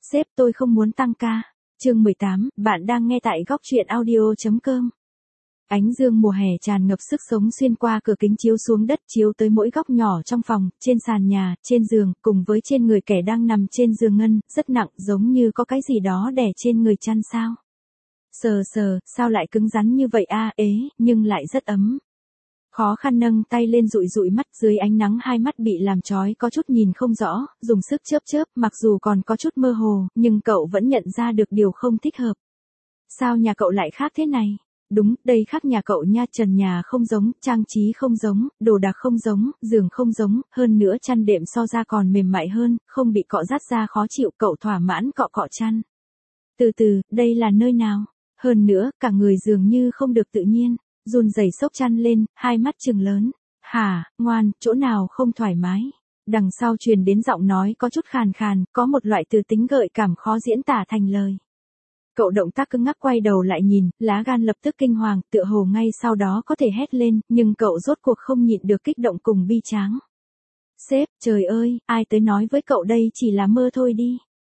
Sếp tôi không muốn tăng ca. Chương 18, bạn đang nghe tại góc truyện audio.com. Ánh dương mùa hè tràn ngập sức sống xuyên qua cửa kính chiếu xuống đất, chiếu tới mỗi góc nhỏ trong phòng, trên sàn nhà, trên giường, cùng với trên người kẻ đang nằm trên giường ngân, rất nặng, giống như có cái gì đó đè trên người chăn sao. Sờ sờ, sao lại cứng rắn như vậy a, nhưng lại rất ấm. Khó khăn nâng tay lên dụi dụi mắt, dưới ánh nắng hai mắt bị làm chói có chút nhìn không rõ, dùng sức chớp chớp, mặc dù còn có chút mơ hồ, nhưng cậu vẫn nhận ra được điều không thích hợp. Sao nhà cậu lại khác thế này? Đúng, đây khác nhà cậu nha, trần nhà không giống, trang trí không giống, đồ đạc không giống, giường không giống, hơn nữa chăn đệm so ra còn mềm mại hơn, không bị cọ rát ra khó chịu, cậu thỏa mãn cọ cọ chăn. Từ từ, đây là nơi nào? Hơn nữa, cả người dường như không được tự nhiên. Run rẩy xốc chăn lên, hai mắt trừng lớn. Hả, ngoan, chỗ nào không thoải mái? Đằng sau truyền đến giọng nói có chút khàn khàn, có một loại từ tính gợi cảm khó diễn tả thành lời. Cậu động tác cứng ngắc quay đầu lại nhìn, lá gan lập tức kinh hoàng, tựa hồ ngay sau đó có thể hét lên, nhưng cậu rốt cuộc không nhịn được kích động cùng bi tráng. Sếp, trời ơi, ai tới nói với cậu đây chỉ là mơ thôi đi.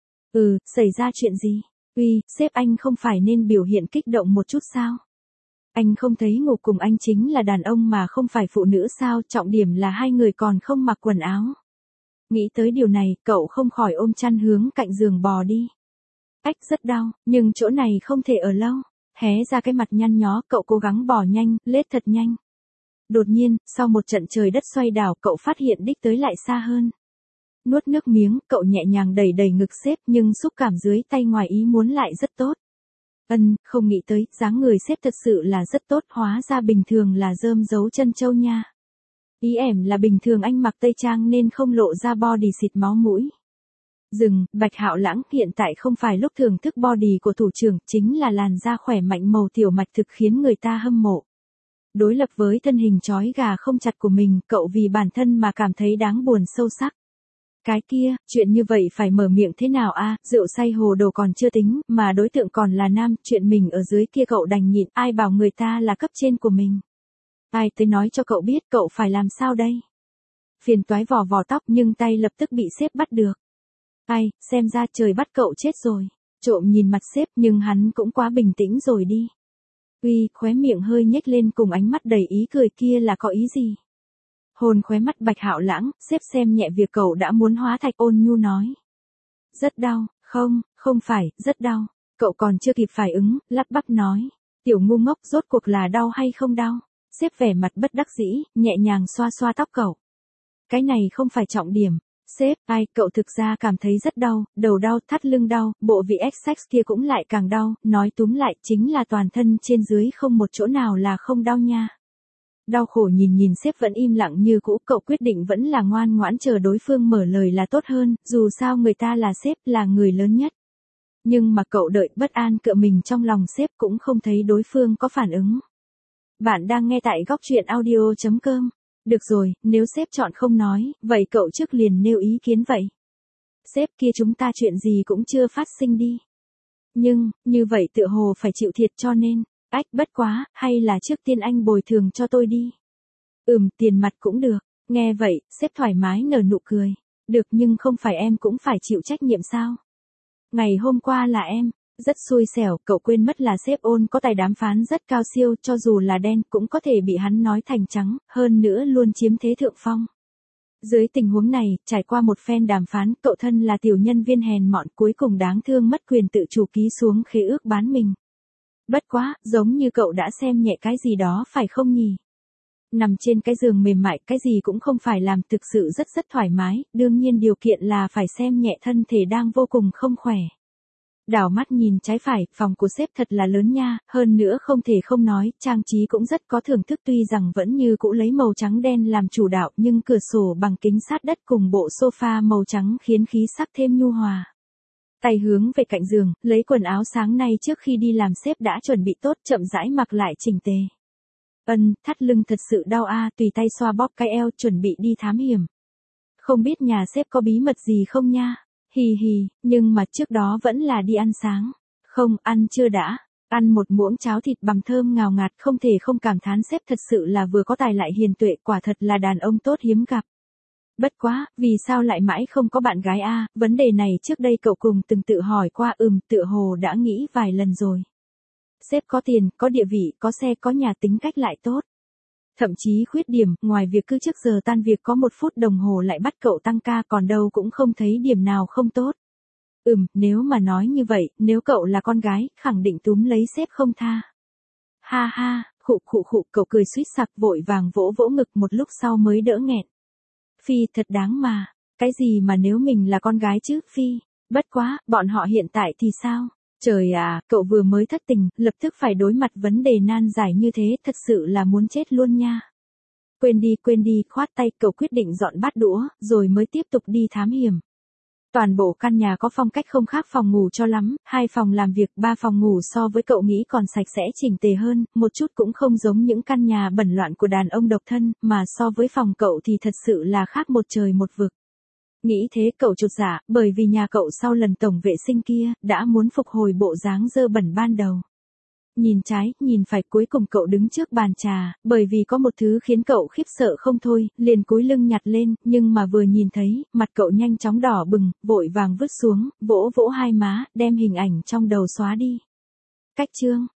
Xảy ra chuyện gì? Uy, sếp anh không phải nên biểu hiện kích động một chút sao? Anh không thấy ngủ cùng anh chính là đàn ông mà không phải phụ nữ sao, trọng điểm là hai người còn không mặc quần áo. Nghĩ tới điều này, cậu không khỏi ôm chăn hướng cạnh giường bò đi. Ách, rất đau, nhưng chỗ này không thể ở lâu. Hé ra cái mặt nhăn nhó, cậu cố gắng bò nhanh, lết thật nhanh. Đột nhiên, sau một trận trời đất xoay đảo, cậu phát hiện đích tới lại xa hơn. Nuốt nước miếng, cậu nhẹ nhàng đẩy đẩy ngực sếp, nhưng xúc cảm dưới tay ngoài ý muốn lại rất tốt. Không nghĩ tới, dáng người sếp thật sự là rất tốt, hóa ra bình thường là rơm giấu chân châu nha. Ý em là bình thường anh mặc tây trang nên không lộ ra body xịt máu mũi. Bạch Hạo Lãng, hiện tại không phải lúc thưởng thức body của thủ trưởng, chính là làn da khỏe mạnh màu tiểu mạch thực khiến người ta hâm mộ. Đối lập với thân hình chói gà không chặt của mình, cậu vì bản thân mà cảm thấy đáng buồn sâu sắc. Cái kia, chuyện như vậy phải mở miệng thế nào a? Rượu say hồ đồ còn chưa tính, mà đối tượng còn là nam, chuyện mình ở dưới kia cậu đành nhịn, ai bảo người ta là cấp trên của mình. Ai tới nói cho cậu biết cậu phải làm sao đây? Phiền toái vò vò tóc nhưng tay lập tức bị sếp bắt được. Ai, xem ra trời bắt cậu chết rồi. Trộm nhìn mặt sếp nhưng hắn cũng quá bình tĩnh rồi đi. Uy, khóe miệng hơi nhếch lên cùng ánh mắt đầy ý cười kia là có ý gì? Hôn khóe mắt Bạch Hạo Lãng, sếp xem nhẹ việc cậu đã muốn hóa thạch, ôn nhu nói. Rất đau, không phải, rất đau. Cậu còn chưa kịp phản ứng, lắp bắp nói. Tiểu ngu ngốc, rốt cuộc là đau hay không đau? Sếp vẻ mặt bất đắc dĩ, nhẹ nhàng xoa xoa tóc cậu. Cái này không phải trọng điểm. Sếp, cậu thực ra cảm thấy rất đau, đầu đau, thắt lưng đau, bộ vị XX kia cũng lại càng đau, nói túm lại chính là toàn thân trên dưới không một chỗ nào là không đau nha. Đau khổ nhìn sếp vẫn im lặng như cũ, cậu quyết định vẫn là ngoan ngoãn chờ đối phương mở lời là tốt hơn, dù sao người ta là sếp, là người lớn nhất. Nhưng mà cậu đợi bất an cựa mình trong lòng sếp cũng không thấy đối phương có phản ứng. Bạn đang nghe tại góc truyện audio.com. Được rồi, nếu sếp chọn không nói, vậy cậu trước liền nêu ý kiến vậy. Sếp kia, chúng ta chuyện gì cũng chưa phát sinh đi. Nhưng, như vậy tựa hồ phải chịu thiệt cho nên. Bất quá, hay là trước tiên anh bồi thường cho tôi đi. Tiền mặt cũng được. Nghe vậy, sếp thoải mái nở nụ cười. Được, nhưng không phải em cũng phải chịu trách nhiệm sao? Ngày hôm qua là em. Rất xui xẻo, cậu quên mất là sếp ôn có tài đàm phán rất cao siêu, cho dù là đen cũng có thể bị hắn nói thành trắng, hơn nữa luôn chiếm thế thượng phong. Dưới tình huống này, trải qua một phen đàm phán, cậu thân là tiểu nhân viên hèn mọn cuối cùng đáng thương mất quyền tự chủ ký xuống khế ước bán mình. Bất quá, giống như cậu đã xem nhẹ cái gì đó phải không nhỉ? Nằm trên cái giường mềm mại, cái gì cũng không phải làm, thực sự rất thoải mái, đương nhiên điều kiện là phải xem nhẹ thân thể đang vô cùng không khỏe. Đảo mắt nhìn trái phải, phòng của sếp thật là lớn nha, hơn nữa không thể không nói, trang trí cũng rất có thưởng thức, tuy rằng vẫn như cũ lấy màu trắng đen làm chủ đạo, nhưng cửa sổ bằng kính sát đất cùng bộ sofa màu trắng khiến khí sắc thêm nhu hòa. Tay hướng về cạnh giường, lấy quần áo sáng nay trước khi đi làm sếp đã chuẩn bị tốt, chậm rãi mặc lại chỉnh tề. Thắt lưng thật sự đau tùy tay xoa bóp cái eo, chuẩn bị đi thám hiểm. Không biết nhà sếp có bí mật gì không nha? Hì, nhưng mà trước đó vẫn là đi ăn sáng. Không, ăn chưa đã. Ăn một muỗng cháo thịt bằm thơm ngào ngạt, không thể không cảm thán sếp thật sự là vừa có tài lại hiền tuệ, quả thật là đàn ông tốt hiếm gặp. Bất quá, vì sao lại mãi không có bạn gái a? Vấn đề này trước đây cậu cùng từng tự hỏi qua, tựa hồ đã nghĩ vài lần rồi. Sếp có tiền, có địa vị, có xe, có nhà, tính cách lại tốt. Thậm chí khuyết điểm, ngoài việc cứ trước giờ tan việc có 1 phút đồng hồ lại bắt cậu tăng ca, còn đâu cũng không thấy điểm nào không tốt. Nếu mà nói như vậy, nếu cậu là con gái, khẳng định túm lấy sếp không tha. Ha ha, khụ, cậu cười suýt sặc, vội vàng vỗ vỗ ngực, một lúc sau mới đỡ nghẹn. Phi, thật đáng mà. Cái gì mà nếu mình là con gái chứ, Phi. Bất quá, bọn họ hiện tại thì sao? Trời à, cậu vừa mới thất tình, lập tức phải đối mặt vấn đề nan giải như thế, thật sự là muốn chết luôn nha. Quên đi, khoát tay, cậu quyết định dọn bát đũa, rồi mới tiếp tục đi thám hiểm. Toàn bộ căn nhà có phong cách không khác phòng ngủ cho lắm, 2 phòng làm việc, 3 phòng ngủ so với cậu nghĩ còn sạch sẽ chỉnh tề hơn, một chút cũng không giống những căn nhà bẩn loạn của đàn ông độc thân, mà so với phòng cậu thì thật sự là khác một trời một vực. Nghĩ thế cậu chột dạ, bởi vì nhà cậu sau lần tổng vệ sinh kia, đã muốn phục hồi bộ dáng dơ bẩn ban đầu. Nhìn trái, nhìn phải, cuối cùng cậu đứng trước bàn trà, bởi vì có một thứ khiến cậu khiếp sợ không thôi, liền cúi lưng nhặt lên, nhưng mà vừa nhìn thấy, mặt cậu nhanh chóng đỏ bừng, vội vàng vứt xuống, vỗ vỗ hai má, đem hình ảnh trong đầu xóa đi. Cách chương